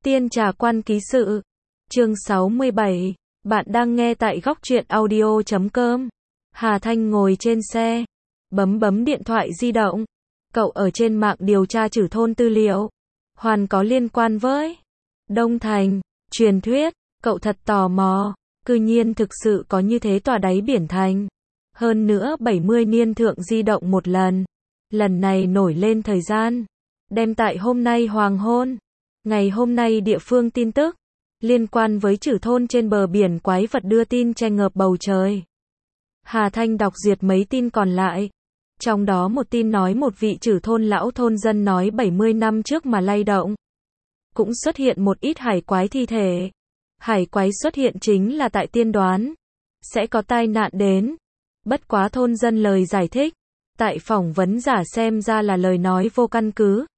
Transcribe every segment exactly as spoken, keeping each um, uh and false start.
Tiên Trà Quan Ký Sự. Chương sáu mươi bảy. Bạn đang nghe tại góc truyện audio chấm com. Hà Thanh ngồi trên xe, bấm bấm điện thoại di động. Cậu ở trên mạng điều tra Trử Thôn tư liệu, hoàn có liên quan với Đông Thành, truyền thuyết. Cậu thật tò mò, cư nhiên thực sự có như thế tòa đáy biển thành. Hơn nữa bảy mươi niên thượng di động một lần. Lần này nổi lên thời gian, đem tại hôm nay hoàng hôn. Ngày hôm nay địa phương tin tức liên quan với Trử Thôn trên bờ biển quái vật đưa tin che ngợp bầu trời. Hà Thanh đọc duyệt mấy tin còn lại. Trong đó một tin nói một vị Trử Thôn lão thôn dân nói bảy mươi năm trước mà lay động. Cũng xuất hiện một ít hải quái thi thể. Hải quái xuất hiện chính là tại tiên đoán sẽ có tai nạn đến. Bất quá thôn dân lời giải thích, tại phỏng vấn giả xem ra là lời nói vô căn cứ.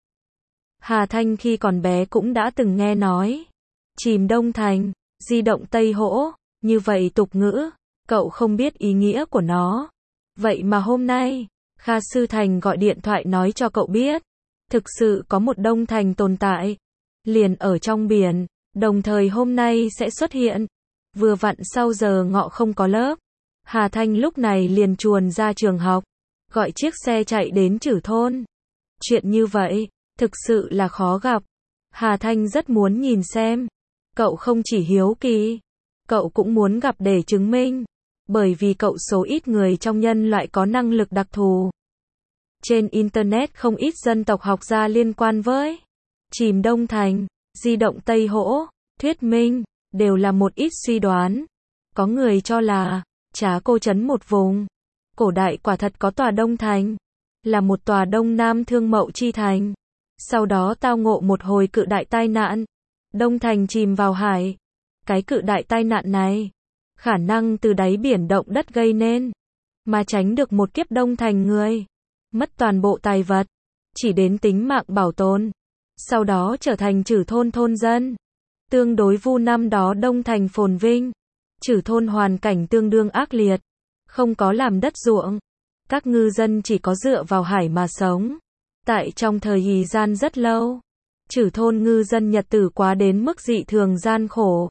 Hà Thanh khi còn bé cũng đã từng nghe nói chìm Đông Thành, di động Tây Hỗ, như vậy tục ngữ, cậu không biết ý nghĩa của nó. Vậy mà hôm nay, Kha Sư Thành gọi điện thoại nói cho cậu biết, thực sự có một Đông Thành tồn tại, liền ở trong biển, đồng thời hôm nay sẽ xuất hiện. Vừa vặn sau giờ ngọ không có lớp, Hà Thanh lúc này liền chuồn ra trường học, gọi chiếc xe chạy đến Trử Thôn. Chuyện như vậy, thực sự là khó gặp. Hà Thanh rất muốn nhìn xem. Cậu không chỉ hiếu kỳ, cậu cũng muốn gặp để chứng minh. Bởi vì cậu số ít người trong nhân loại có năng lực đặc thù. Trên Internet không ít dân tộc học gia liên quan với chìm Đông Thành, di động Tây Hỗ, thuyết minh, đều là một ít suy đoán. Có người cho là Trá Cô trấn một vùng cổ đại quả thật có tòa Đông Thành, là một tòa Đông Nam thương mậu chi thành. Sau đó tao ngộ một hồi cự đại tai nạn, Đông Thành chìm vào hải. Cái cự đại tai nạn này, khả năng từ đáy biển động đất gây nên, mà tránh được một kiếp Đông Thành người, mất toàn bộ tài vật, chỉ đến tính mạng bảo tồn. Sau đó trở thành Trử Thôn thôn dân. Tương đối vu năm đó Đông Thành phồn vinh, Trử Thôn hoàn cảnh tương đương ác liệt, không có làm đất ruộng. Các ngư dân chỉ có dựa vào hải mà sống. Tại trong thời kỳ gian rất lâu, Trử Thôn ngư dân nhật tử quá đến mức dị thường gian khổ.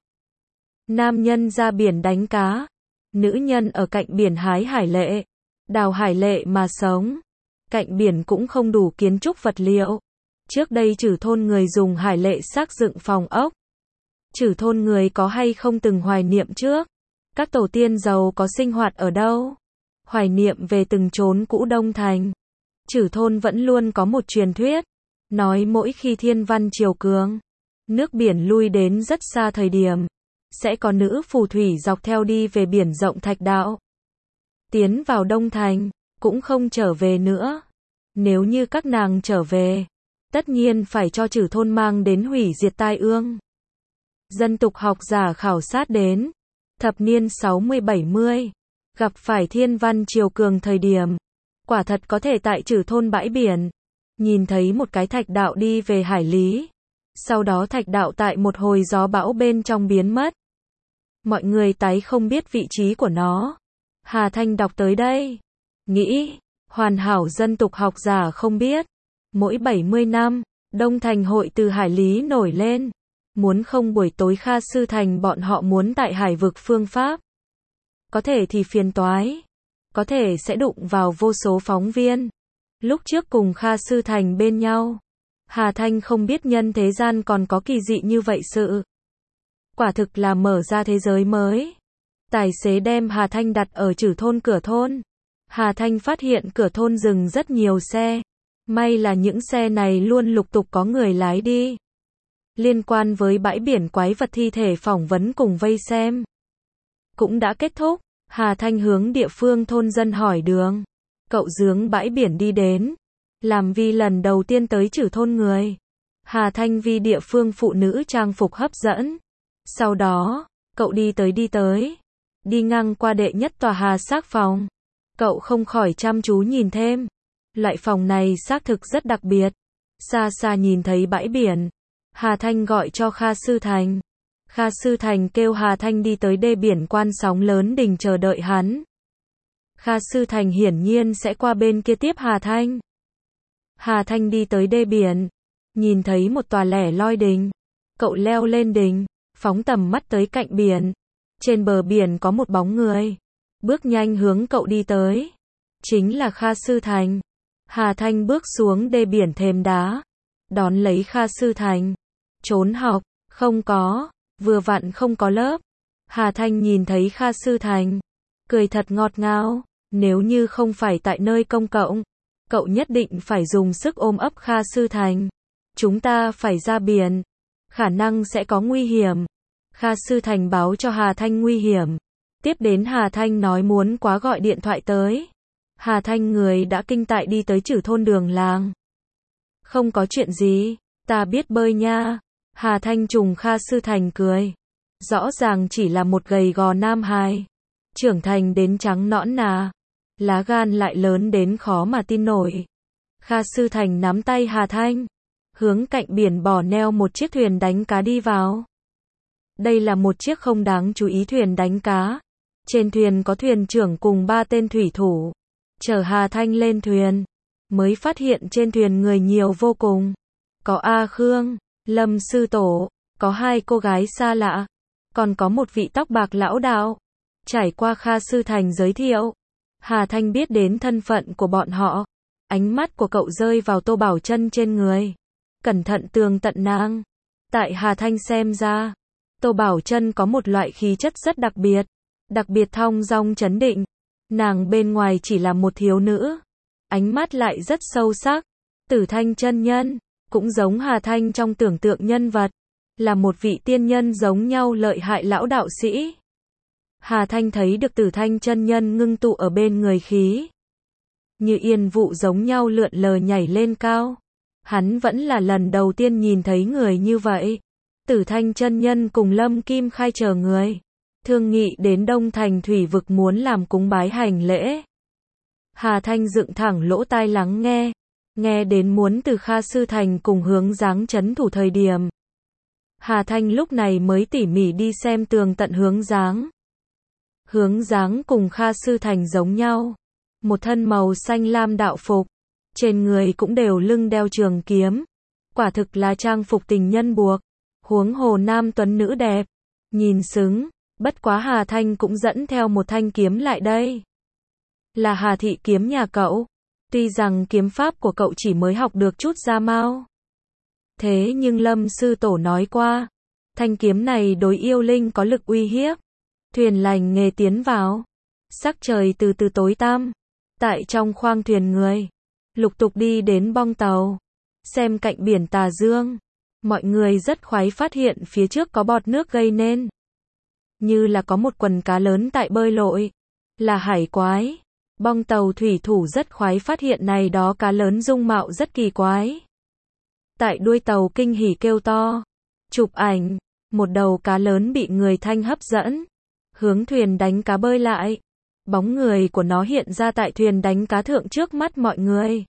Nam nhân ra biển đánh cá, nữ nhân ở cạnh biển hái hải lệ, đào hải lệ mà sống. Cạnh biển cũng không đủ kiến trúc vật liệu. Trước đây Trử Thôn người dùng hải lệ xác dựng phòng ốc. Trử Thôn người có hay không từng hoài niệm trước các tổ tiên giàu có sinh hoạt ở đâu? Hoài niệm về từng chốn cũ Đông Thành. Trử Thôn vẫn luôn có một truyền thuyết, nói mỗi khi thiên văn triều cường, nước biển lui đến rất xa thời điểm, sẽ có nữ phù thủy dọc theo đi về biển rộng Thạch Đạo, tiến vào Đông Thành, cũng không trở về nữa. Nếu như các nàng trở về, tất nhiên phải cho Trử Thôn mang đến hủy diệt tai ương. Dân tục học giả khảo sát đến thập niên sáu mươi bảy mươi, gặp phải thiên văn triều cường thời điểm, quả thật có thể tại Trử Thôn bãi biển, nhìn thấy một cái thạch đạo đi về hải lý. Sau đó thạch đạo tại một hồi gió bão bên trong biến mất. Mọi người tái không biết vị trí của nó. Hà Thanh đọc tới đây, nghĩ, hoàn hảo dân tục học giả không biết. Mỗi bảy mươi năm, Đông Thành hội từ hải lý nổi lên. Muốn không buổi tối Kha Sư Thành bọn họ muốn tại hải vực phương Pháp. Có thể thì phiền toái. Có thể sẽ đụng vào vô số phóng viên. Lúc trước cùng Kha Sư Thành bên nhau, Hà Thanh không biết nhân thế gian còn có kỳ dị như vậy sự. Quả thực là mở ra thế giới mới. Tài xế đem Hà Thanh đặt ở Trử Thôn cửa thôn. Hà Thanh phát hiện cửa thôn dừng rất nhiều xe. May là những xe này luôn lục tục có người lái đi. Liên quan với bãi biển quái vật thi thể phỏng vấn cùng vây xem cũng đã kết thúc. Hà Thanh hướng địa phương thôn dân hỏi đường. Cậu dướng bãi biển đi đến, làm vì lần đầu tiên tới Trử Thôn người. Hà Thanh vì địa phương phụ nữ trang phục hấp dẫn. Sau đó, cậu đi tới đi tới, đi ngang qua đệ nhất tòa Hà Xác phòng. Cậu không khỏi chăm chú nhìn thêm. Loại phòng này xác thực rất đặc biệt. Xa xa nhìn thấy bãi biển, Hà Thanh gọi cho Kha Sư Thành. Kha Sư Thành kêu Hà Thanh đi tới đê biển quan sóng lớn đình chờ đợi hắn. Kha Sư Thành hiển nhiên sẽ qua bên kia tiếp Hà Thanh. Hà Thanh đi tới đê biển, nhìn thấy một tòa lẻ loi đình. Cậu leo lên đỉnh, phóng tầm mắt tới cạnh biển. Trên bờ biển có một bóng người, bước nhanh hướng cậu đi tới. Chính là Kha Sư Thành. Hà Thanh bước xuống đê biển thềm đá, đón lấy Kha Sư Thành. Trốn học, không có, vừa vặn không có lớp. Hà Thanh nhìn thấy Kha Sư Thành, cười thật ngọt ngào, nếu như không phải tại nơi công cộng, cậu nhất định phải dùng sức ôm ấp Kha Sư Thành. Chúng ta phải ra biển, khả năng sẽ có nguy hiểm. Kha Sư Thành báo cho Hà Thanh nguy hiểm. Tiếp đến Hà Thanh nói muốn quá gọi điện thoại tới. Hà Thanh người đã kinh tại đi tới Trử thôn đường làng. Không có chuyện gì, ta biết bơi nha. Hà Thanh trùng Kha Sư Thành cười. Rõ ràng chỉ là một gầy gò nam hài, trưởng thành đến trắng nõn nà, lá gan lại lớn đến khó mà tin nổi. Kha Sư Thành nắm tay Hà Thanh, hướng cạnh biển bỏ neo một chiếc thuyền đánh cá đi vào. Đây là một chiếc không đáng chú ý thuyền đánh cá. Trên thuyền có thuyền trưởng cùng ba tên thủy thủ. Chở Hà Thanh lên thuyền, mới phát hiện trên thuyền người nhiều vô cùng. Có A Khương, Lâm Sư Tổ, có hai cô gái xa lạ, còn có một vị tóc bạc lão đạo. Trải qua Kha Sư Thành giới thiệu, Hà Thanh biết đến thân phận của bọn họ. Ánh mắt của cậu rơi vào Tô Bảo Chân trên người, cẩn thận tường tận nàng. Tại Hà Thanh xem ra, Tô Bảo Chân có một loại khí chất rất đặc biệt, đặc biệt thong dong trấn định. Nàng bên ngoài chỉ là một thiếu nữ, ánh mắt lại rất sâu sắc. Tử Thanh chân nhân, cũng giống Hà Thanh trong tưởng tượng nhân vật, là một vị tiên nhân giống nhau lợi hại lão đạo sĩ. Hà Thanh thấy được Tử Thanh chân nhân ngưng tụ ở bên người khí, như yên vụ giống nhau lượn lờ nhảy lên cao. Hắn vẫn là lần đầu tiên nhìn thấy người như vậy. Tử Thanh chân nhân cùng Lâm Kim Khai chờ người, thương nghị đến Đông Thành thủy vực muốn làm cúng bái hành lễ. Hà Thanh dựng thẳng lỗ tai lắng nghe, nghe đến muốn từ Kha Sư Thành cùng hướng dáng trấn thủ thời điểm. Hà Thanh lúc này mới tỉ mỉ đi xem tường tận hướng dáng. Hướng dáng cùng Kha Sư Thành giống nhau, một thân màu xanh lam đạo phục, trên người cũng đều lưng đeo trường kiếm, quả thực là trang phục tình nhân buộc, huống hồ nam tuấn nữ đẹp, nhìn xứng. Bất quá Hà Thanh cũng dẫn theo một thanh kiếm lại đây. Là Hà thị kiếm nhà cậu. Tuy rằng kiếm pháp của cậu chỉ mới học được chút ra mau, thế nhưng Lâm Sư Tổ nói qua, thanh kiếm này đối yêu linh có lực uy hiếp. Thuyền lành nghề tiến vào, sắc trời từ từ tối tăm. Tại trong khoang thuyền người, lục tục đi đến bong tàu, xem cạnh biển tà dương. Mọi người rất khoái phát hiện phía trước có bọt nước gây nên, như là có một quần cá lớn tại bơi lội, là hải quái. Bong tàu thủy thủ rất khoái phát hiện này đó cá lớn dung mạo rất kỳ quái. Tại đuôi tàu kinh hỉ kêu to, chụp ảnh, một đầu cá lớn bị người thanh hấp dẫn, hướng thuyền đánh cá bơi lại. Bóng người của nó hiện ra tại thuyền đánh cá thượng trước mắt mọi người.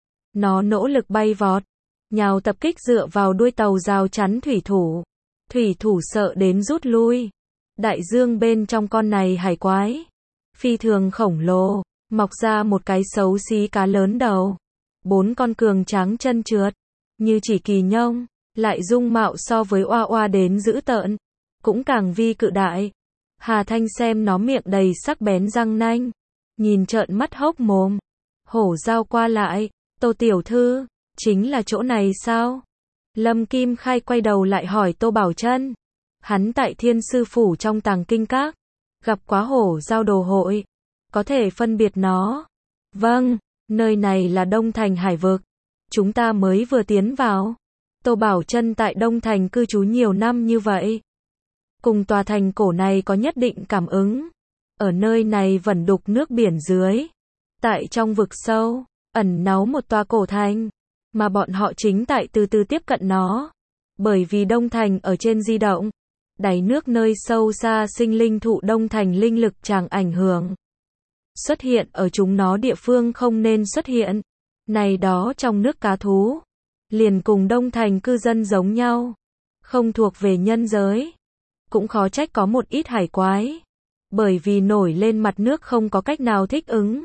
Nó nỗ lực bay vọt, nhào tập kích dựa vào đuôi tàu rào chắn thủy thủ. Thủy thủ sợ đến rút lui. Đại dương bên trong con này hải quái, phi thường khổng lồ, mọc ra một cái xấu xí cá lớn đầu. Bốn con cường tráng chân trượt, như chỉ kỳ nhông, lại dung mạo so với oa oa đến dữ tợn, cũng càng vi cự đại. Hà Thanh xem nó miệng đầy sắc bén răng nanh, nhìn trợn mắt hốc mồm. Hổ giao qua lại, Tô tiểu thư, chính là chỗ này sao? Lâm Kim Khai quay đầu lại hỏi Tô Bảo Chân. Hắn tại Thiên Sư Phủ trong Tàng Kinh Các, gặp quá hổ giao đồ hội, có thể phân biệt nó. Vâng, nơi này là Đông Thành hải vực, chúng ta mới vừa tiến vào. Tô Bảo Chân tại Đông Thành cư trú nhiều năm như vậy, cùng tòa thành cổ này có nhất định cảm ứng. Ở nơi này vẩn đục nước biển dưới, tại trong vực sâu, ẩn náu một tòa cổ thành, mà bọn họ chính tại từ từ tiếp cận nó. Bởi vì Đông Thành ở trên di động, đáy nước nơi sâu xa sinh linh thụ Đông Thành linh lực chẳng ảnh hưởng. Xuất hiện ở chúng nó địa phương không nên xuất hiện. Này đó trong nước cá thú, liền cùng Đông Thành cư dân giống nhau, không thuộc về nhân giới. Cũng khó trách có một ít hải quái, bởi vì nổi lên mặt nước không có cách nào thích ứng,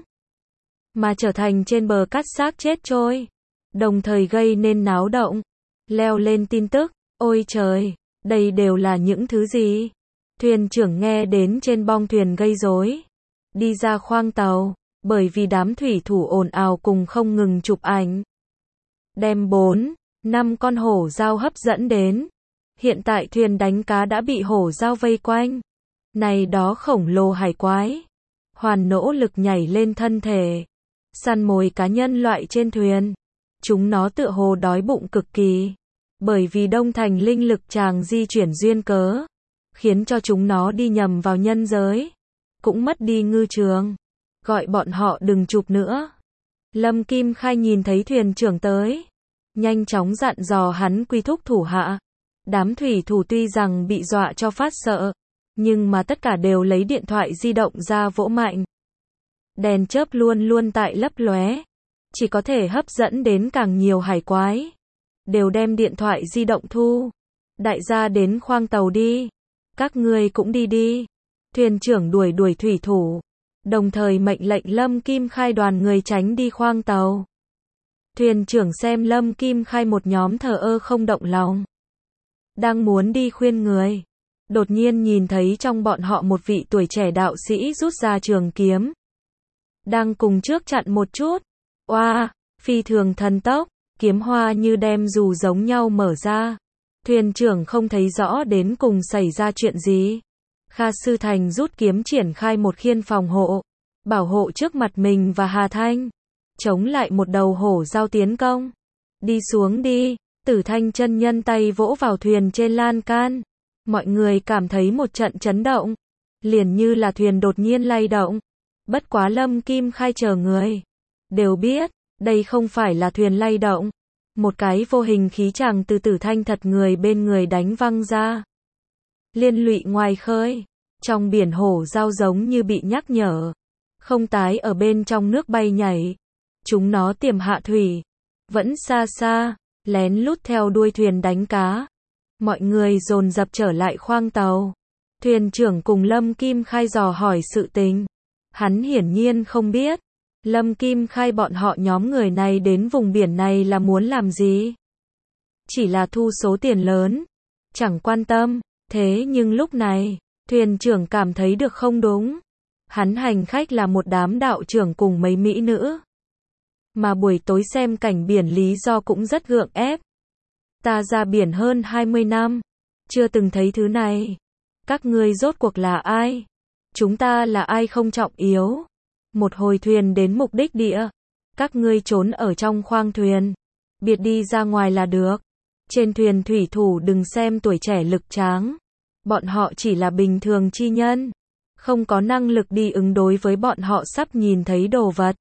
mà trở thành trên bờ cát xác chết trôi, đồng thời gây nên náo động. Leo lên tin tức, Ôi trời, đây đều là những thứ gì? Thuyền trưởng nghe đến trên bong thuyền gây rối, đi ra khoang tàu, bởi vì đám thủy thủ ồn ào cùng không ngừng chụp ảnh. Đem bốn, năm con hổ dao hấp dẫn đến. Hiện tại thuyền đánh cá đã bị hổ dao vây quanh. Này đó khổng lồ hải quái, hoàn nỗ lực nhảy lên thân thể, săn mồi cá nhân loại trên thuyền. Chúng nó tựa hồ đói bụng cực kỳ, bởi vì Đông Thành linh lực tràng di chuyển duyên cớ, khiến cho chúng nó đi nhầm vào nhân giới, cũng mất đi ngư trường. Gọi bọn họ đừng chụp nữa. Lâm Kim Khai nhìn thấy thuyền trưởng tới, nhanh chóng dặn dò hắn quy thúc thủ hạ. Đám thủy thủ tuy rằng bị dọa cho phát sợ, nhưng mà tất cả đều lấy điện thoại di động ra vỗ mạnh. Đèn chớp luôn luôn tại lấp lóe, chỉ có thể hấp dẫn đến càng nhiều hải quái. Đều đem điện thoại di động thu. Đại gia đến khoang tàu đi. Các ngươi cũng đi đi. Thuyền trưởng đuổi đuổi thủy thủ, đồng thời mệnh lệnh Lâm Kim Khai đoàn người tránh đi khoang tàu. Thuyền trưởng xem Lâm Kim Khai một nhóm thờ ơ không động lòng, đang muốn đi khuyên người, đột nhiên nhìn thấy trong bọn họ một vị tuổi trẻ đạo sĩ rút ra trường kiếm, đang cùng trước chặn một chút. Oa, wow, phi thường thần tốc, kiếm hoa như đem dù giống nhau mở ra. Thuyền trưởng không thấy rõ đến cùng xảy ra chuyện gì. Kha Sư Thành rút kiếm triển khai một khiên phòng hộ, bảo hộ trước mặt mình và Hà Thanh, chống lại một đầu hổ dao tiến công. Đi xuống đi. Tử Thanh chân nhân tay vỗ vào thuyền trên lan can. Mọi người cảm thấy một trận chấn động, liền như là thuyền đột nhiên lay động. Bất quá Lâm Kim Khai chờ người đều biết, đây không phải là thuyền lay động. Một cái vô hình khí chàng từ Tử Thanh thật người bên người đánh văng ra. Liên lụy ngoài khơi, trong biển hổ dao giống như bị nhắc nhở, không tái ở bên trong nước bay nhảy. Chúng nó tiềm hạ thủy, vẫn xa xa, lén lút theo đuôi thuyền đánh cá. Mọi người dồn dập trở lại khoang tàu. Thuyền trưởng cùng Lâm Kim Khai dò hỏi sự tình. Hắn hiển nhiên không biết. Lâm Kim Khai bọn họ nhóm người này đến vùng biển này là muốn làm gì? Chỉ là thu số tiền lớn, chẳng quan tâm. Thế nhưng lúc này, thuyền trưởng cảm thấy được không đúng. Hắn hành khách là một đám đạo trưởng cùng mấy mỹ nữ. Mà buổi tối xem cảnh biển lý do cũng rất gượng ép. Ta ra biển hơn hai mươi năm, chưa từng thấy thứ này. Các ngươi rốt cuộc là ai? Chúng ta là ai không trọng yếu. Một hồi thuyền đến mục đích địa, các ngươi trốn ở trong khoang thuyền, biệt đi ra ngoài là được. Trên thuyền thủy thủ đừng xem tuổi trẻ lực tráng, bọn họ chỉ là bình thường chi nhân, không có năng lực đi ứng đối với bọn họ sắp nhìn thấy đồ vật.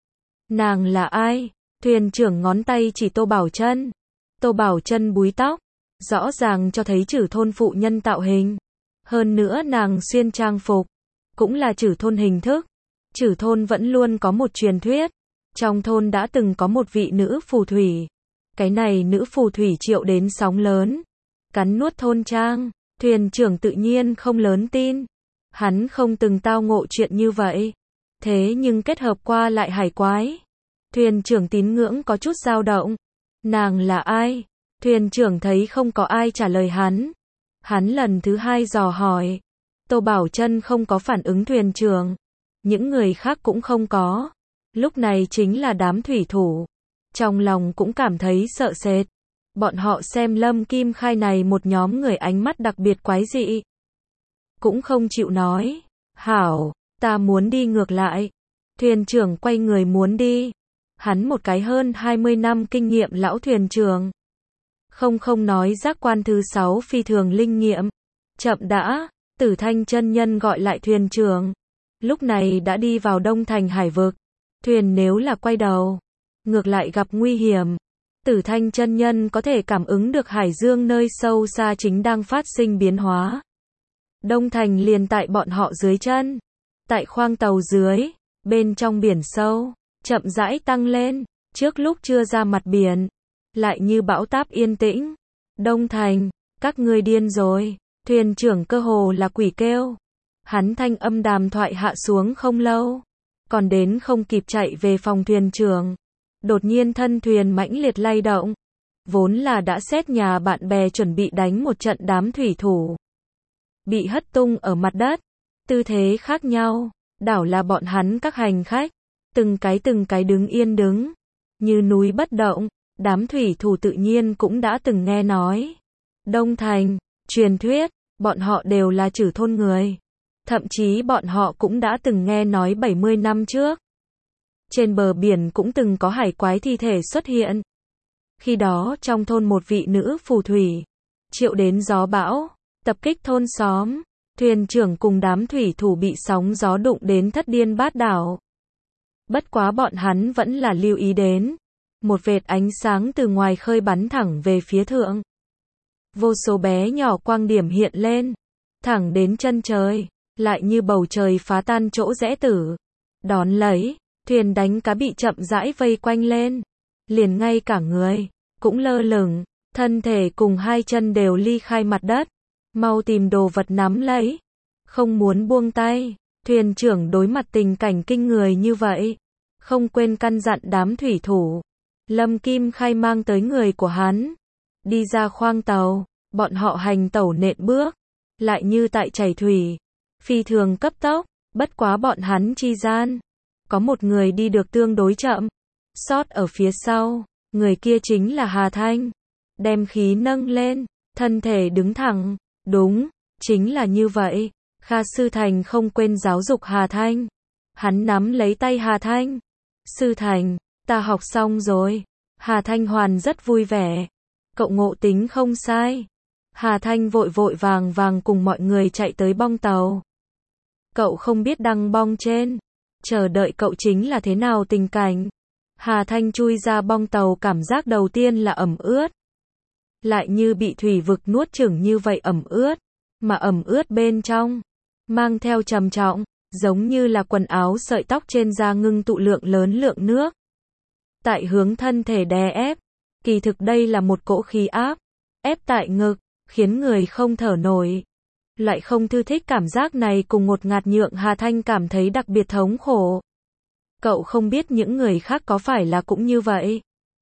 Nàng là ai? Thuyền trưởng ngón tay chỉ Tô Bảo Chân. Tô Bảo Chân búi tóc, rõ ràng cho thấy Chử thôn phụ nhân tạo hình. Hơn nữa nàng xuyên trang phục, cũng là Chử thôn hình thức. Chử thôn vẫn luôn có một truyền thuyết, trong thôn đã từng có một vị nữ phù thủy. Cái này nữ phù thủy triệu đến sóng lớn, cắn nuốt thôn trang. Thuyền trưởng tự nhiên không lớn tin, hắn không từng tao ngộ chuyện như vậy. Thế nhưng kết hợp qua lại hải quái, thuyền trưởng tín ngưỡng có chút dao động. Nàng là ai? Thuyền trưởng thấy không có ai trả lời hắn. Hắn lần thứ hai dò hỏi. Tô Bảo Chân không có phản ứng thuyền trưởng. Những người khác cũng không có. Lúc này chính là đám thủy thủ. Trong lòng cũng cảm thấy sợ sệt. Bọn họ xem Lâm Kim Khai này một nhóm người ánh mắt đặc biệt quái dị. Cũng không chịu nói. Hảo, ta muốn đi ngược lại. Thuyền trưởng quay người muốn đi. Hắn một cái hơn hai mươi năm kinh nghiệm lão thuyền trưởng. Không không nói giác quan thứ sáu phi thường linh nghiệm. Chậm đã, Tử Thanh chân nhân gọi lại thuyền trưởng. Lúc này đã đi vào Đông Thành hải vực. Thuyền nếu là quay đầu, ngược lại gặp nguy hiểm. Tử Thanh chân nhân có thể cảm ứng được hải dương nơi sâu xa chính đang phát sinh biến hóa. Đông Thành liền tại bọn họ dưới chân. Tại khoang tàu dưới, bên trong biển sâu, chậm rãi tăng lên, trước lúc chưa ra mặt biển, lại như bão táp yên tĩnh. Đông Thành, các ngươi điên rồi. Thuyền trưởng cơ hồ là quỷ kêu. Hắn thanh âm đàm thoại hạ xuống không lâu, còn đến không kịp chạy về phòng thuyền trưởng. Đột nhiên thân thuyền mãnh liệt lay động. Vốn là đã xét nhà bạn bè chuẩn bị đánh một trận đám thủy thủ. Bị hất tung ở mặt đất. Tư thế khác nhau. Đảo là bọn hắn các hành khách. Từng cái từng cái đứng yên đứng. Như núi bất động. Đám thủy thủ tự nhiên cũng đã từng nghe nói. Đông Thành, truyền thuyết, bọn họ đều là Trử thôn người. Thậm chí bọn họ cũng đã từng nghe nói bảy mươi năm trước. Trên bờ biển cũng từng có hải quái thi thể xuất hiện. Khi đó trong thôn một vị nữ phù thủy, triệu đến gió bão, tập kích thôn xóm. Thuyền trưởng cùng đám thủy thủ bị sóng gió đụng đến thất điên bát đảo. Bất quá bọn hắn vẫn là lưu ý đến. Một vệt ánh sáng từ ngoài khơi bắn thẳng về phía thượng. Vô số bé nhỏ quang điểm hiện lên. Thẳng đến chân trời. Lại như bầu trời phá tan chỗ rẽ tử. Đón lấy. Thuyền đánh cá bị chậm rãi vây quanh lên. Liền ngay cả người. Cũng lơ lửng. Thân thể cùng hai chân đều ly khai mặt đất. Mau tìm đồ vật nắm lấy. Không muốn buông tay. Thuyền trưởng đối mặt tình cảnh kinh người như vậy. Không quên căn dặn đám thủy thủ. Lâm Kim Khai mang tới người của hắn. Đi ra khoang tàu. Bọn họ hành tẩu nện bước. Lại như tại chảy thủy. Phi thường cấp tốc. Bất quá bọn hắn chi gian. Có một người đi được tương đối chậm. Sót ở phía sau. Người kia chính là Hà Thanh. Đem khí nâng lên. Thân thể đứng thẳng. Đúng. Chính là như vậy. Kha Sư Thành không quên giáo dục Hà Thanh. Hắn nắm lấy tay Hà Thanh. Sư Thành, ta học xong rồi. Hà Thanh Hoàn rất vui vẻ. Cậu ngộ tính không sai. Hà Thanh vội vội vàng vàng cùng mọi người chạy tới bong tàu. Cậu không biết đăng bong trên. Chờ đợi cậu chính là thế nào tình cảnh. Hà Thanh chui ra bong tàu, cảm giác đầu tiên là ẩm ướt. Lại như bị thủy vực nuốt chửng như vậy ẩm ướt. Mà ẩm ướt bên trong. Mang theo trầm trọng. Giống như là quần áo sợi tóc trên da ngưng tụ lượng lớn lượng nước. Tại hướng thân thể đè ép. Kỳ thực đây là một cỗ khí áp. Ép tại ngực. Khiến người không thở nổi. Lại không thư thích cảm giác này cùng ngột ngạt nhượng Hà Thanh cảm thấy đặc biệt thống khổ. Cậu không biết những người khác có phải là cũng như vậy.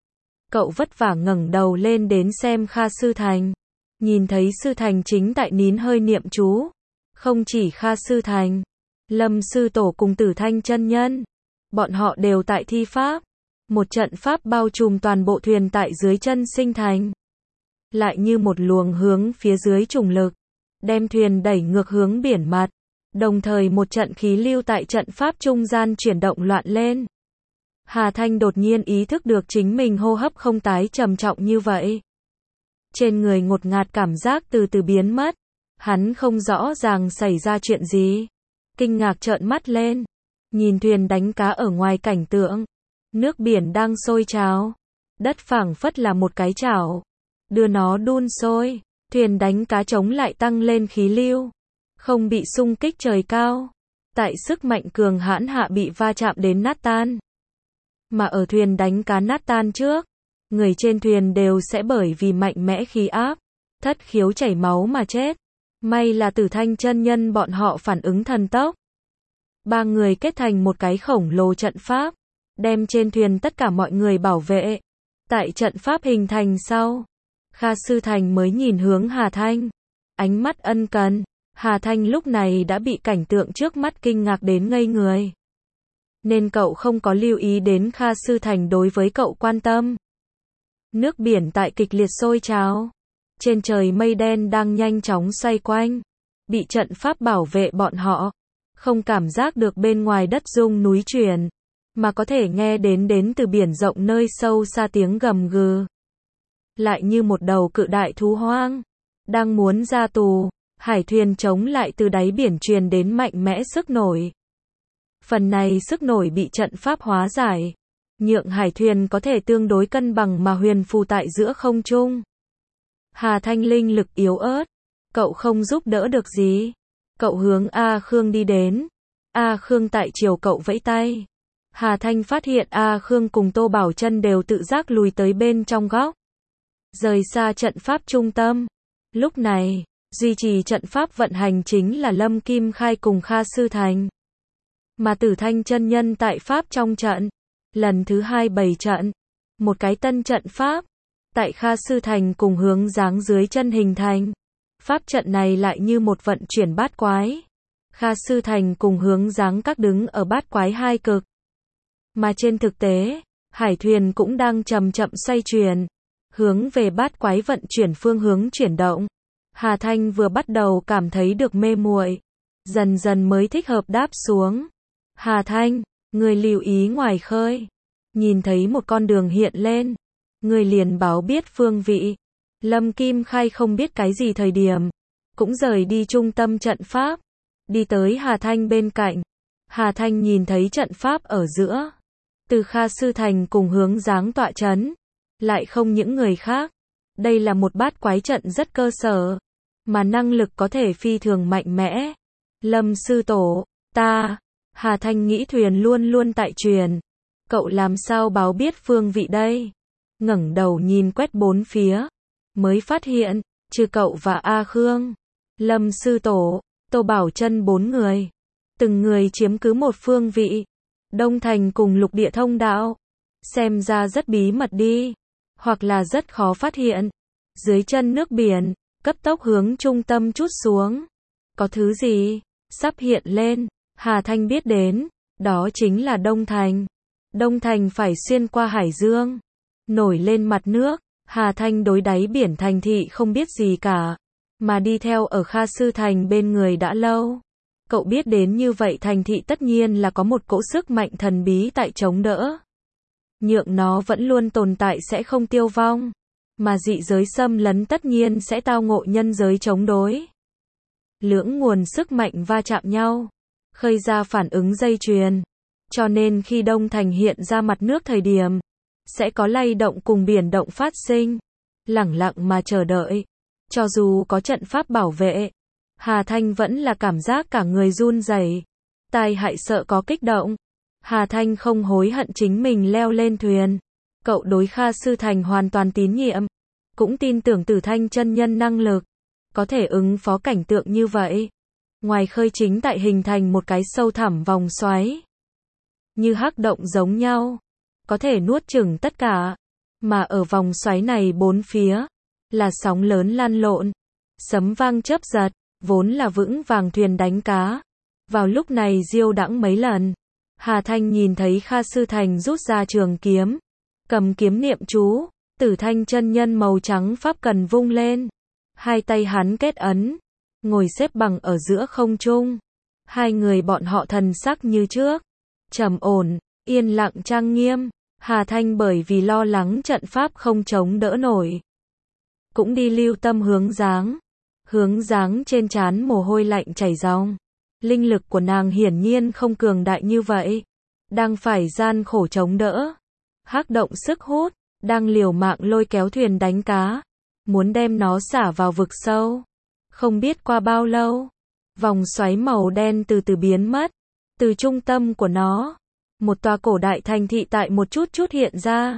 Cậu vất vả ngẩng đầu lên đến xem Kha Sư Thành. Nhìn thấy Sư Thành chính tại nín hơi niệm chú. Không chỉ Kha Sư Thành. Lâm Sư Tổ cùng Tử Thanh chân nhân. Bọn họ đều tại thi pháp. Một trận pháp bao trùm toàn bộ thuyền tại dưới chân sinh thành. Lại như một luồng hướng phía dưới trùng lực. Đem thuyền đẩy ngược hướng biển mặt. Đồng thời một trận khí lưu tại trận pháp trung gian chuyển động loạn lên. Hà Thanh đột nhiên ý thức được chính mình hô hấp không tái trầm trọng như vậy. Trên người ngột ngạt cảm giác từ từ biến mất. Hắn không rõ ràng xảy ra chuyện gì. Kinh ngạc trợn mắt lên. Nhìn thuyền đánh cá ở ngoài cảnh tượng. Nước biển đang sôi trào. Đất phảng phất là một cái chảo. Đưa nó đun sôi. Thuyền đánh cá chống lại tăng lên khí lưu. Không bị xung kích trời cao. Tại sức mạnh cường hãn hạ bị va chạm đến nát tan. Mà ở thuyền đánh cá nát tan trước. Người trên thuyền đều sẽ bởi vì mạnh mẽ khí áp. Thất khiếu chảy máu mà chết. May là Tử Thanh chân nhân bọn họ phản ứng thần tốc. Ba người kết thành một cái khổng lồ trận pháp. Đem trên thuyền tất cả mọi người bảo vệ. Tại trận pháp hình thành sau. Kha Sư Thành mới nhìn hướng Hà Thanh. Ánh mắt ân cần. Hà Thanh lúc này đã bị cảnh tượng trước mắt kinh ngạc đến ngây người. Nên cậu không có lưu ý đến Kha Sư Thành đối với cậu quan tâm. Nước biển tại kịch liệt sôi trào. Trên trời mây đen đang nhanh chóng xoay quanh. Bị trận pháp bảo vệ bọn họ. Không cảm giác được bên ngoài đất rung núi chuyển. Mà có thể nghe đến đến từ biển rộng nơi sâu xa tiếng gầm gừ. Lại như một đầu cự đại thú hoang. Đang muốn ra tù. Hải thuyền chống lại từ đáy biển truyền đến mạnh mẽ sức nổi. Phần này sức nổi bị trận pháp hóa giải. Nhượng hải thuyền có thể tương đối cân bằng mà huyền phù tại giữa không trung. Hà Thanh linh lực yếu ớt. Cậu không giúp đỡ được gì. Cậu hướng A Khương đi đến. A Khương tại chiều cậu vẫy tay. Hà Thanh phát hiện A Khương cùng Tô Bảo Chân đều tự giác lùi tới bên trong góc. Rời xa trận pháp trung tâm. Lúc này, duy trì trận pháp vận hành chính là Lâm Kim Khai cùng Kha Sư Thành. Mà Tử Thanh chân nhân tại pháp trong trận. Lần thứ hai bày trận. Một cái tân trận pháp. tại Kha Sư Thành cùng hướng dáng dưới chân hình thành. Pháp trận này lại như một vận chuyển bát quái. Kha Sư Thành cùng hướng dáng các đứng ở bát quái hai cực. Mà trên thực tế, hải thuyền cũng đang chậm chậm xoay chuyển, hướng về bát quái vận chuyển phương hướng chuyển động. Hà Thanh vừa bắt đầu cảm thấy được mê muội, dần dần mới thích hợp đáp xuống. Hà Thanh, người lưu ý ngoài khơi. Nhìn thấy một con đường hiện lên, người liền báo biết phương vị. Lâm Kim Khai không biết cái gì thời điểm, cũng rời đi trung tâm trận pháp, đi tới Hà Thanh bên cạnh. Hà Thanh nhìn thấy trận pháp ở giữa, từ Kha Sư Thành cùng hướng dáng tọa chấn, lại không những người khác. Đây là một bát quái trận rất cơ sở, mà năng lực có thể phi thường mạnh mẽ. Lâm sư tổ, ta, Hà Thanh nghĩ thuyền luôn luôn tại truyền, cậu làm sao báo biết phương vị đây? Ngẩng đầu nhìn quét bốn phía, mới phát hiện, trừ cậu và A Khương, Lâm sư tổ, Tô Bảo Chân bốn người, từng người chiếm cứ một phương vị. Đông Thành cùng lục địa thông đạo, xem ra rất bí mật đi, hoặc là rất khó phát hiện. Dưới chân nước biển, cấp tốc hướng trung tâm trút xuống. Có thứ gì sắp hiện lên, Hà Thanh biết đến, đó chính là Đông Thành. Đông Thành phải xuyên qua hải dương, nổi lên mặt nước. Hà Thanh đối đáy biển thành thị không biết gì cả, mà đi theo ở Kha Sư Thành bên người đã lâu. Cậu biết đến như vậy thành thị tất nhiên là có một cỗ sức mạnh thần bí tại chống đỡ. Nhượng nó vẫn luôn tồn tại sẽ không tiêu vong, mà dị giới xâm lấn tất nhiên sẽ tao ngộ nhân giới chống đối. Lưỡng nguồn sức mạnh va chạm nhau, khơi ra phản ứng dây chuyền. Cho nên khi Đông Thành hiện ra mặt nước thời điểm, sẽ có lay động cùng biển động phát sinh. Lẳng lặng mà chờ đợi. Cho dù có trận pháp bảo vệ, Hà Thanh vẫn là cảm giác cả người run rẩy, tai hại sợ có kích động. Hà Thanh không hối hận chính mình leo lên thuyền. Cậu đối Kha Sư Thành hoàn toàn tín nhiệm, cũng tin tưởng Tử Thanh chân nhân năng lực, có thể ứng phó cảnh tượng như vậy. Ngoài khơi chính tại hình thành một cái sâu thẳm vòng xoáy, như hắc động giống nhau, có thể nuốt chửng tất cả. Mà ở vòng xoáy này bốn phía, là sóng lớn lan lộn, sấm vang chớp giật, vốn là vững vàng thuyền đánh cá. Vào lúc này diêu đãng mấy lần, Hà Thanh nhìn thấy Kha Sư Thành rút ra trường kiếm, cầm kiếm niệm chú, Tử Thanh chân nhân màu trắng pháp cần vung lên. Hai tay hắn kết ấn, ngồi xếp bằng ở giữa không trung. Hai người bọn họ thần sắc như trước, trầm ổn, yên lặng trang nghiêm. Hà Thanh bởi vì lo lắng trận pháp không chống đỡ nổi, cũng đi lưu tâm hướng dáng. Hướng dáng trên trán mồ hôi lạnh chảy ròng. Linh lực của nàng hiển nhiên không cường đại như vậy, đang phải gian khổ chống đỡ. Hắc động sức hút, đang liều mạng lôi kéo thuyền đánh cá, muốn đem nó xả vào vực sâu. Không biết qua bao lâu, vòng xoáy màu đen từ từ biến mất. Từ trung tâm của nó, một tòa cổ đại thành thị tại một chút chút hiện ra.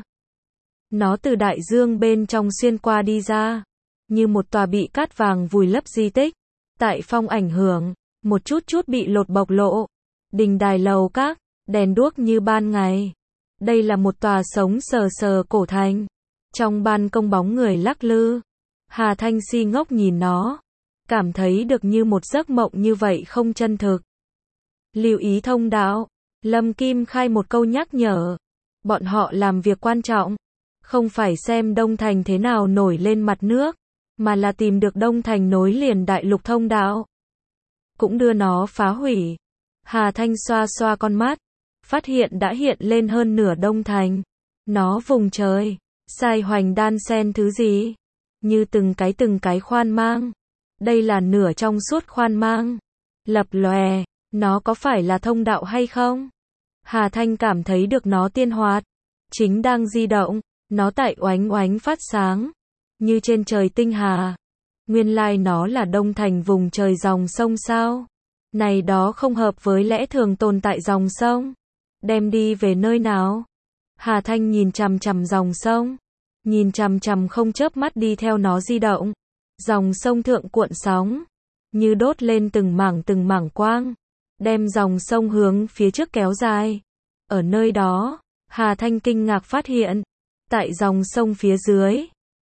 Nó từ đại dương bên trong xuyên qua đi ra, như một tòa bị cát vàng vùi lấp di tích. Tại phong ảnh hưởng, một chút chút bị lột bộc lộ. Đình đài lầu các, đèn đuốc như ban ngày. Đây là một tòa sống sờ sờ cổ thành. Trong ban công bóng người lắc lư. Hà Thanh si ngốc nhìn nó, cảm thấy được như một giấc mộng như vậy không chân thực. Lưu ý thông đạo, Lâm Kim Khai một câu nhắc nhở. Bọn họ làm việc quan trọng, không phải xem Đông Thành thế nào nổi lên mặt nước, mà là tìm được Đông Thành nối liền đại lục thông đạo, cũng đưa nó phá hủy. Hà Thanh xoa xoa con mắt, phát hiện đã hiện lên hơn nửa Đông Thành. Nó vùng trời, sai hoành đan xen thứ gì, như từng cái từng cái khoan mang. Đây là nửa trong suốt khoan mang, lập lòe. Nó có phải là thông đạo hay không? Hà Thanh cảm thấy được nó tiên hoạt, chính đang di động. Nó tại oánh oánh phát sáng, như trên trời tinh hà. Nguyên lai nó là Đông Thành vùng trời dòng sông sao? Này đó không hợp với lẽ thường tồn tại dòng sông. Đem đi về nơi nào? Hà Thanh nhìn chằm chằm dòng sông, nhìn chằm chằm không chớp mắt đi theo nó di động. Dòng sông thượng cuộn sóng, như đốt lên từng mảng từng mảng quang, đem dòng sông hướng phía trước kéo dài. Ở nơi đó, Hà Thanh kinh ngạc phát hiện, tại dòng sông phía dưới,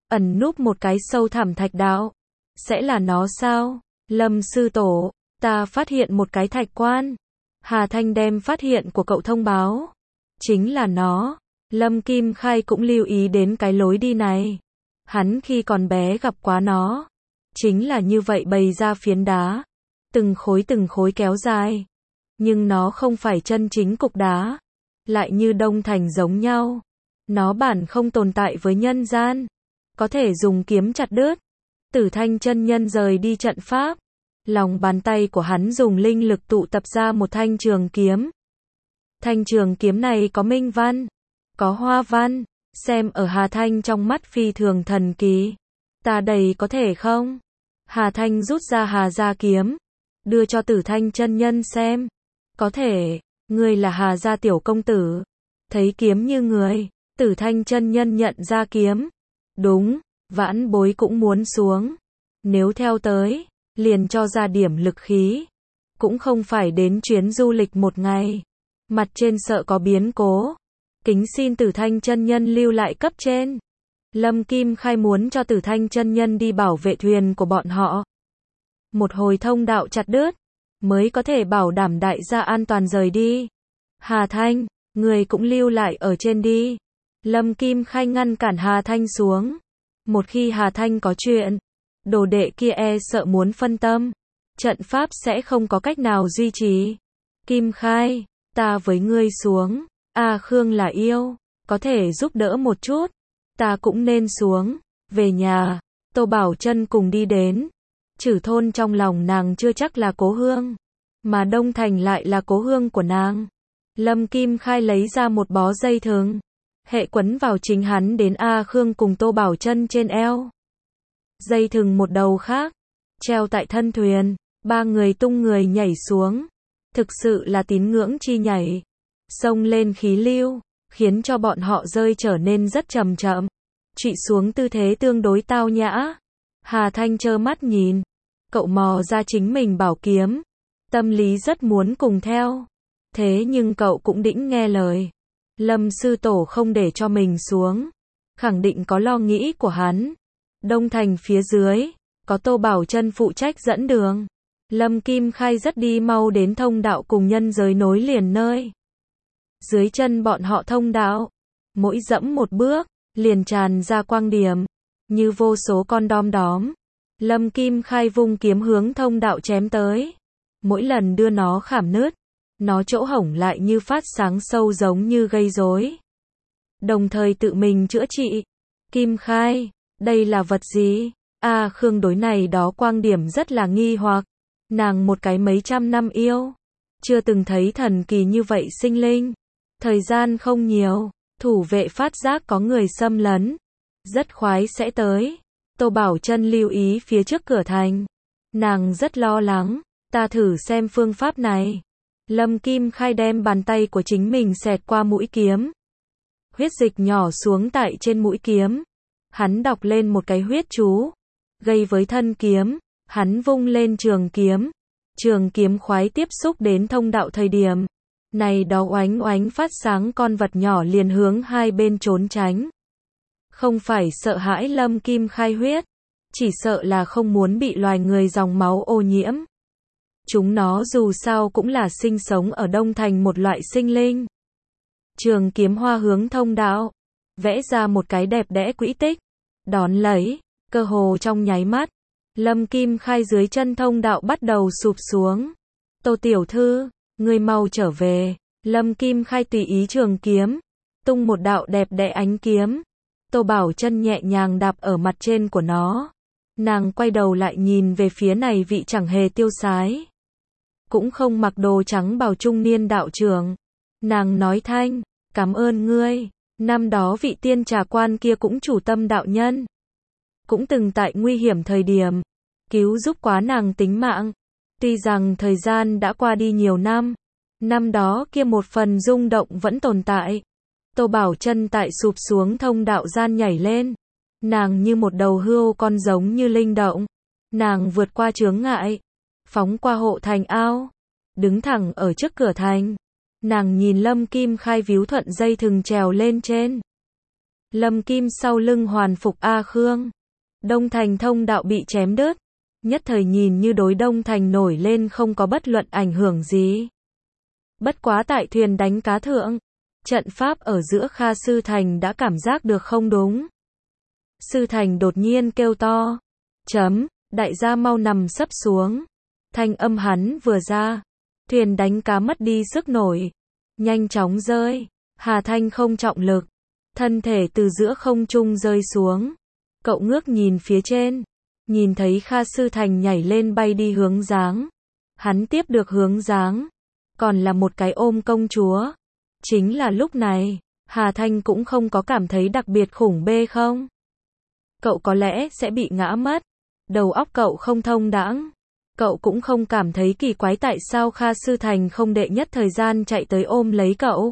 ẩn núp một cái sâu thẳm thạch đạo. Sẽ là nó sao? Lâm sư tổ, ta phát hiện một cái thạch quan. Hà Thanh đem phát hiện của cậu thông báo. Chính là nó. Lâm Kim Khai cũng lưu ý đến cái lối đi này. Hắn khi còn bé gặp quá nó. Chính là như vậy bày ra phiến đá. Từng khối từng khối kéo dài. Nhưng nó không phải chân chính cục đá. Lại như đông thành giống nhau. Nó bản không tồn tại với nhân gian. Có thể dùng kiếm chặt đứt. Tử Thanh chân nhân rời đi trận pháp. Lòng bàn tay của hắn dùng linh lực tụ tập ra một thanh trường kiếm. Thanh trường kiếm này có minh văn, có hoa văn, xem ở Hà Thanh trong mắt phi thường thần kỳ. Ta đầy có thể không? Hà Thanh rút ra Hà gia kiếm, đưa cho Tử Thanh chân nhân xem. Có thể, ngươi là Hà gia tiểu công tử. Thấy kiếm như người, Tử Thanh chân nhân nhận ra kiếm. Đúng, vãn bối cũng muốn xuống. Nếu theo tới, liền cho ra điểm lực khí. Cũng không phải đến chuyến du lịch một ngày. Mặt trên sợ có biến cố. Kính xin Tử Thanh chân nhân lưu lại cấp trên. Lâm Kim Khai muốn cho Tử Thanh chân nhân đi bảo vệ thuyền của bọn họ. Một hồi thông đạo chặt đứt, mới có thể bảo đảm đại gia an toàn rời đi. Hà Thanh, người cũng lưu lại ở trên đi. Lâm Kim Khai ngăn cản Hà Thanh xuống. Một khi Hà Thanh có chuyện, đồ đệ kia e sợ muốn phân tâm. Trận pháp sẽ không có cách nào duy trì. Kim Khai, ta với ngươi xuống. A Khương là yêu, có thể giúp đỡ một chút. Ta cũng nên xuống. Về nhà, Tô Bảo Chân cùng đi đến. Chử thôn trong lòng nàng chưa chắc là cố hương. Mà Đông Thành lại là cố hương của nàng. Lâm Kim Khai lấy ra một bó dây thừng. Hệ quấn vào chính hắn đến A Khương cùng Tô Bảo Chân trên eo. Dây thừng một đầu khác, treo tại thân thuyền. Ba người tung người nhảy xuống. Thực sự là tín ngưỡng chi nhảy. Xông lên khí lưu, khiến cho bọn họ rơi trở nên rất chậm chậm. Trụy xuống tư thế tương đối tao nhã. Hà Thanh trơ mắt nhìn. Cậu mò ra chính mình bảo kiếm. Tâm lý rất muốn cùng theo. Thế nhưng cậu cũng đĩnh nghe lời. Lâm sư tổ không để cho mình xuống. Khẳng định có lo nghĩ của hắn. Đông Thành phía dưới, có Tô Bảo Chân phụ trách dẫn đường. Lâm Kim Khai rất đi mau đến thông đạo cùng nhân giới nối liền nơi. Dưới chân bọn họ thông đạo, mỗi dẫm một bước, liền tràn ra quang điểm, như vô số con đom đóm. Lâm Kim Khai vung kiếm hướng thông đạo chém tới. Mỗi lần đưa nó khảm nứt, nó chỗ hổng lại như phát sáng sâu giống như gây rối. Đồng thời tự mình chữa trị. Kim Khai, đây là vật gì? A Khương đối này đó quang điểm rất là nghi hoặc. Nàng một cái mấy trăm năm yêu, chưa từng thấy thần kỳ như vậy sinh linh. Thời gian không nhiều, thủ vệ phát giác có người xâm lấn. Rất khoái sẽ tới. Tô Bảo Chân lưu ý phía trước cửa thành. Nàng rất lo lắng. Ta thử xem phương pháp này. Lâm Kim Khai đem bàn tay của chính mình xẹt qua mũi kiếm. Huyết dịch nhỏ xuống tại trên mũi kiếm. Hắn đọc lên một cái huyết chú. Gây với thân kiếm. Hắn vung lên trường kiếm. Trường kiếm khoái tiếp xúc đến thông đạo thời điểm. Này đó oánh oánh phát sáng con vật nhỏ liền hướng hai bên trốn tránh. Không phải sợ hãi Lâm Kim Khai huyết. Chỉ sợ là không muốn bị loài người dòng máu ô nhiễm. Chúng nó dù sao cũng là sinh sống ở Đông Thành một loại sinh linh. Trường kiếm hoa hướng thông đạo. Vẽ ra một cái đẹp đẽ quỹ tích. Đón lấy. Cơ hồ trong nháy mắt. Lâm Kim Khai dưới chân thông đạo bắt đầu sụp xuống. Tô tiểu thư, ngươi mau trở về. Lâm Kim Khai tùy ý trường kiếm. Tung một đạo đẹp đẽ ánh kiếm. Tô Bảo Chân nhẹ nhàng đạp ở mặt trên của nó. Nàng quay đầu lại nhìn về phía này vị chẳng hề tiêu sái. Cũng không mặc đồ trắng bào trung niên đạo trưởng. Nàng nói thanh, cảm ơn ngươi. Năm đó vị tiên trà quan kia cũng chủ tâm đạo nhân. Cũng từng tại nguy hiểm thời điểm, cứu giúp quá nàng tính mạng. Tuy rằng thời gian đã qua đi nhiều năm, năm đó kia một phần rung động vẫn tồn tại. Tô Bảo Chân tại sụp xuống thông đạo gian nhảy lên. Nàng như một đầu hươu con giống như linh động. Nàng vượt qua chướng ngại, phóng qua hộ thành ao, đứng thẳng ở trước cửa thành. Nàng nhìn Lâm Kim Khai víu thuận dây thừng trèo lên trên. Lâm Kim sau lưng hoàn phục A Khương. Đông Thành thông đạo bị chém đứt. Nhất thời nhìn như đối Đông Thành nổi lên không có bất luận ảnh hưởng gì. Bất quá tại thuyền đánh cá thượng, trận pháp ở giữa Kha Sư Thành đã cảm giác được không đúng. Sư Thành đột nhiên kêu to. Chấm, đại gia mau nằm sấp xuống. Thanh âm hắn vừa ra, thuyền đánh cá mất đi sức nổi, nhanh chóng rơi. Hà Thanh không trọng lực, thân thể từ giữa không trung rơi xuống. Cậu ngước nhìn phía trên, nhìn thấy Kha Sư Thành nhảy lên bay đi hướng giáng. Hắn tiếp được hướng giáng, còn là một cái ôm công chúa. Chính là lúc này, Hà Thanh cũng không có cảm thấy đặc biệt khủng bê không? Cậu có lẽ sẽ bị ngã mất. Đầu óc cậu không thông đãng. Cậu cũng không cảm thấy kỳ quái tại sao Kha Sư Thành không đệ nhất thời gian chạy tới ôm lấy cậu.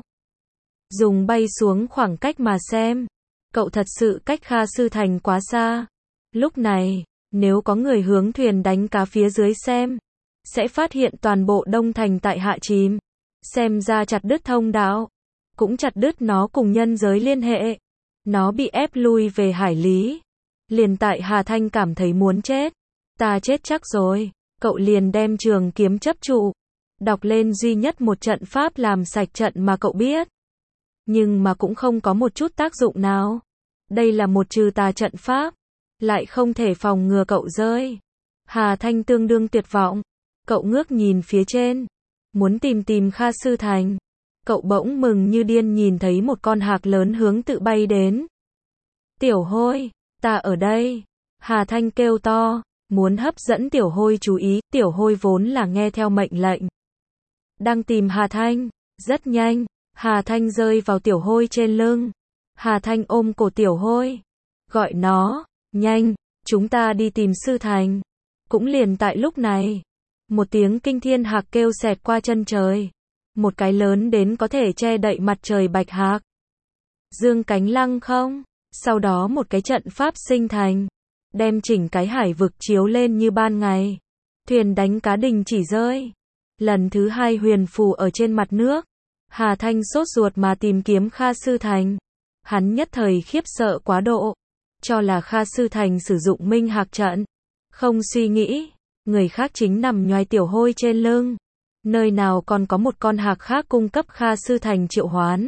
Dùng bay xuống khoảng cách mà xem, cậu thật sự cách Kha Sư Thành quá xa. Lúc này, nếu có người hướng thuyền đánh cá phía dưới xem, sẽ phát hiện toàn bộ Đông Thành tại hạ chìm. Xem ra chặt đứt thông đạo, cũng chặt đứt nó cùng nhân giới liên hệ. Nó bị ép lui về hải lý. Liền tại Hà Thanh cảm thấy muốn chết. Ta chết chắc rồi. Cậu liền đem trường kiếm chấp trụ. Đọc lên duy nhất một trận pháp làm sạch trận mà cậu biết. Nhưng mà cũng không có một chút tác dụng nào. Đây là một trừ tà trận pháp. Lại không thể phòng ngừa cậu rơi. Hà Thanh tương đương tuyệt vọng. Cậu ngước nhìn phía trên. Muốn tìm tìm Kha Sư Thành. Cậu bỗng mừng như điên nhìn thấy một con hạc lớn hướng tự bay đến. Tiểu Hôi, ta ở đây. Hà Thanh kêu to, muốn hấp dẫn Tiểu Hôi chú ý. Tiểu Hôi vốn là nghe theo mệnh lệnh. Đang tìm Hà Thanh. Rất nhanh, Hà Thanh rơi vào Tiểu Hôi trên lưng. Hà Thanh ôm cổ Tiểu Hôi. Gọi nó, nhanh, chúng ta đi tìm Sư Thành. Cũng liền tại lúc này, một tiếng kinh thiên hạc kêu xẹt qua chân trời. Một cái lớn đến có thể che đậy mặt trời bạch hạc. Dương cánh lăng không. Sau đó một cái trận pháp sinh thành. Đem chỉnh cái hải vực chiếu lên như ban ngày. Thuyền đánh cá đình chỉ rơi. Lần thứ hai huyền phù ở trên mặt nước. Hà Thanh sốt ruột mà tìm kiếm Kha Sư Thành. Hắn nhất thời khiếp sợ quá độ. Cho là Kha Sư Thành sử dụng minh hạc trận. Không suy nghĩ. Người khác chính nằm nhoài Tiểu Hôi trên lưng. Nơi nào còn có một con hạc khác cung cấp Kha Sư Thành triệu hoán.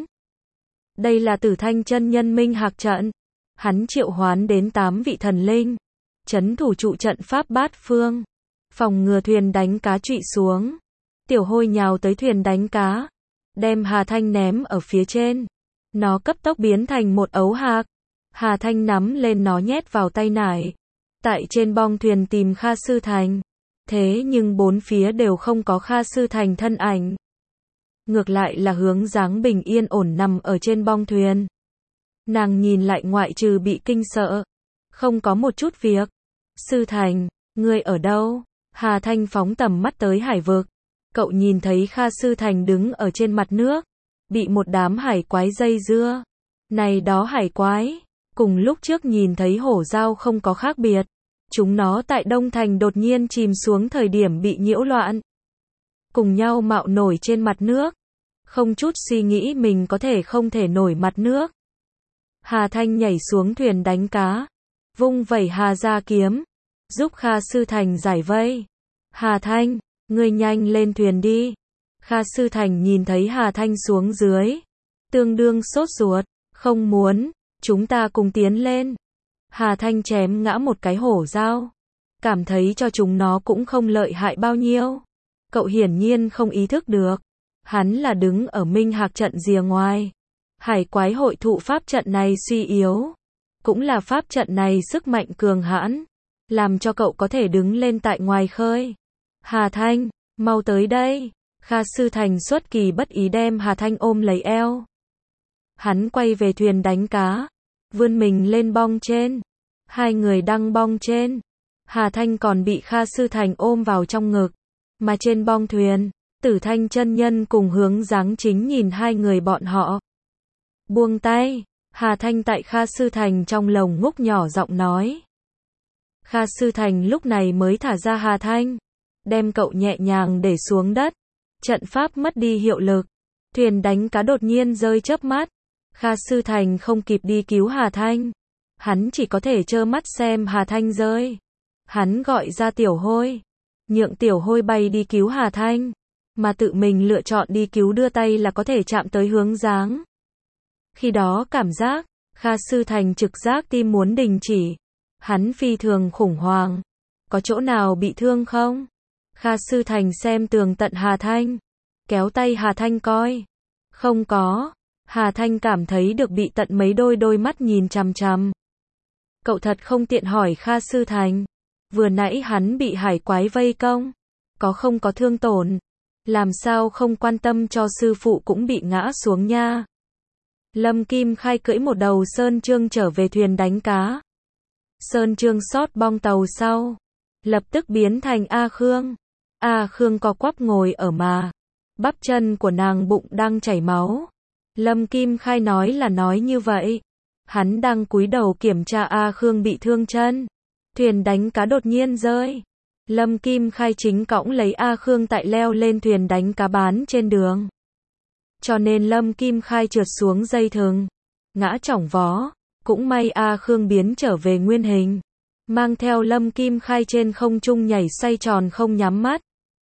Đây là Tử Thanh chân nhân minh hạc trận. Hắn triệu hoán đến tám vị thần linh. Chấn thủ trụ trận pháp bát phương. Phòng ngừa thuyền đánh cá trụy xuống. Tiểu Hôi nhào tới thuyền đánh cá. Đem Hà Thanh ném ở phía trên. Nó cấp tốc biến thành một ấu hạc. Hà Thanh nắm lên nó nhét vào tay nải. Tại trên bong thuyền tìm Kha Sư Thành. Thế nhưng bốn phía đều không có Kha Sư Thành thân ảnh. Ngược lại là hướng dáng bình yên ổn nằm ở trên bong thuyền. Nàng nhìn lại ngoại trừ bị kinh sợ. Không có một chút việc. Sư Thành, ngươi ở đâu? Hà Thanh phóng tầm mắt tới hải vực. Cậu nhìn thấy Kha Sư Thành đứng ở trên mặt nước. Bị một đám hải quái dây dưa. Này đó hải quái. Cùng lúc trước nhìn thấy hổ dao không có khác biệt. Chúng nó tại Đông Thành đột nhiên chìm xuống thời điểm bị nhiễu loạn. Cùng nhau mạo nổi trên mặt nước. Không chút suy nghĩ mình có thể không thể nổi mặt nước. Hà Thanh nhảy xuống thuyền đánh cá. Vung vẩy Hà Gia kiếm. Giúp Kha Sư Thành giải vây. Hà Thanh, ngươi nhanh lên thuyền đi. Kha Sư Thành nhìn thấy Hà Thanh xuống dưới. Tương đương sốt ruột. Không muốn, chúng ta cùng tiến lên. Hà Thanh chém ngã một cái hổ dao. Cảm thấy cho chúng nó cũng không lợi hại bao nhiêu. Cậu hiển nhiên không ý thức được. Hắn là đứng ở minh hạc trận rìa ngoài. Hải quái hội thụ pháp trận này suy yếu. Cũng là pháp trận này sức mạnh cường hãn. Làm cho cậu có thể đứng lên tại ngoài khơi. Hà Thanh, mau tới đây. Kha Sư Thành xuất kỳ bất ý đem Hà Thanh ôm lấy eo. Hắn quay về thuyền đánh cá. Vươn mình lên bong trên. Hai người đăng bong trên. Hà Thanh còn bị Kha Sư Thành ôm vào trong ngực. Mà trên bong thuyền, Tử Thanh chân nhân cùng hướng dáng chính nhìn hai người bọn họ. Buông tay. Hà Thanh tại Kha Sư Thành trong lồng ngúc nhỏ giọng nói. Kha Sư Thành lúc này mới thả ra Hà Thanh. Đem cậu nhẹ nhàng để xuống đất. Trận pháp mất đi hiệu lực. Thuyền đánh cá đột nhiên rơi chớp mắt. Kha Sư Thành không kịp đi cứu Hà Thanh. Hắn chỉ có thể trơ mắt xem Hà Thanh rơi. Hắn gọi ra Tiểu Hôi. Nhượng Tiểu Hôi bay đi cứu Hà Thanh. Mà tự mình lựa chọn đi cứu đưa tay là có thể chạm tới hướng giáng. Khi đó cảm giác, Kha Sư Thành trực giác tim muốn đình chỉ. Hắn phi thường khủng hoảng. Có chỗ nào bị thương không? Kha Sư Thành xem tường tận Hà Thanh. Kéo tay Hà Thanh coi. Không có. Hà Thanh cảm thấy được bị tận mấy đôi đôi mắt nhìn chằm chằm. Cậu thật không tiện hỏi Kha Sư Thành. Vừa nãy hắn bị hải quái vây công. Có không có thương tổn. Làm sao không quan tâm cho sư phụ cũng bị ngã xuống nha. Lâm Kim Khai cưỡi một đầu Sơn Trương trở về thuyền đánh cá. Sơn Trương sót bong tàu sau. Lập tức biến thành A Khương. A Khương co quắp ngồi ở mà. Bắp chân của nàng bụng đang chảy máu. Lâm Kim Khai nói là nói như vậy. Hắn đang cúi đầu kiểm tra A Khương bị thương chân. Thuyền đánh cá đột nhiên rơi. Lâm Kim Khai chính cõng lấy A Khương tại leo lên thuyền đánh cá bán trên đường. Cho nên Lâm Kim Khai trượt xuống dây thừng. Ngã chỏng vó. Cũng may A Khương biến trở về nguyên hình. Mang theo Lâm Kim Khai trên không trung nhảy xoay tròn không nhắm mắt.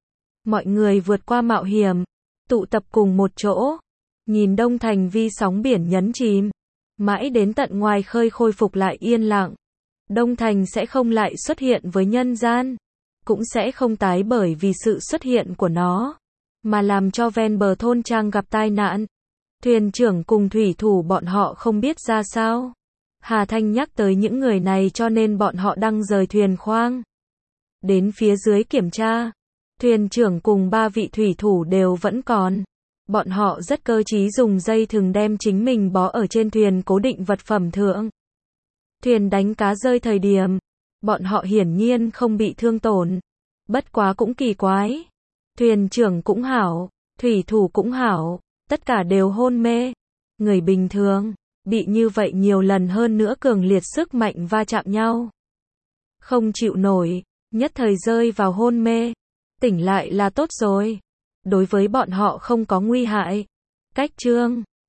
Mọi người vượt qua mạo hiểm. Tụ tập cùng một chỗ. Nhìn Đông Thành Vi sóng biển nhấn chìm. Mãi đến tận ngoài khơi khôi phục lại yên lặng. Đông Thành sẽ không lại xuất hiện với nhân gian. Cũng sẽ không tái bởi vì sự xuất hiện của nó. Mà làm cho ven bờ thôn trang gặp tai nạn. Thuyền trưởng cùng thủy thủ bọn họ không biết ra sao. Hà Thanh nhắc tới những người này cho nên bọn họ đang rời thuyền khoang. Đến phía dưới kiểm tra. Thuyền trưởng cùng ba vị thủy thủ đều vẫn còn. Bọn họ rất cơ trí dùng dây thừng đem chính mình bó ở trên thuyền cố định vật phẩm thượng. Thuyền đánh cá rơi thời điểm. Bọn họ hiển nhiên không bị thương tổn. Bất quá cũng kỳ quái. Thuyền trưởng cũng hảo. Thủy thủ cũng hảo. Tất cả đều hôn mê. Người bình thường. Bị như vậy nhiều lần hơn nữa cường liệt sức mạnh va chạm nhau. Không chịu nổi. Nhất thời rơi vào hôn mê. Tỉnh lại là tốt rồi. Đối với bọn họ không có nguy hại. Cách chương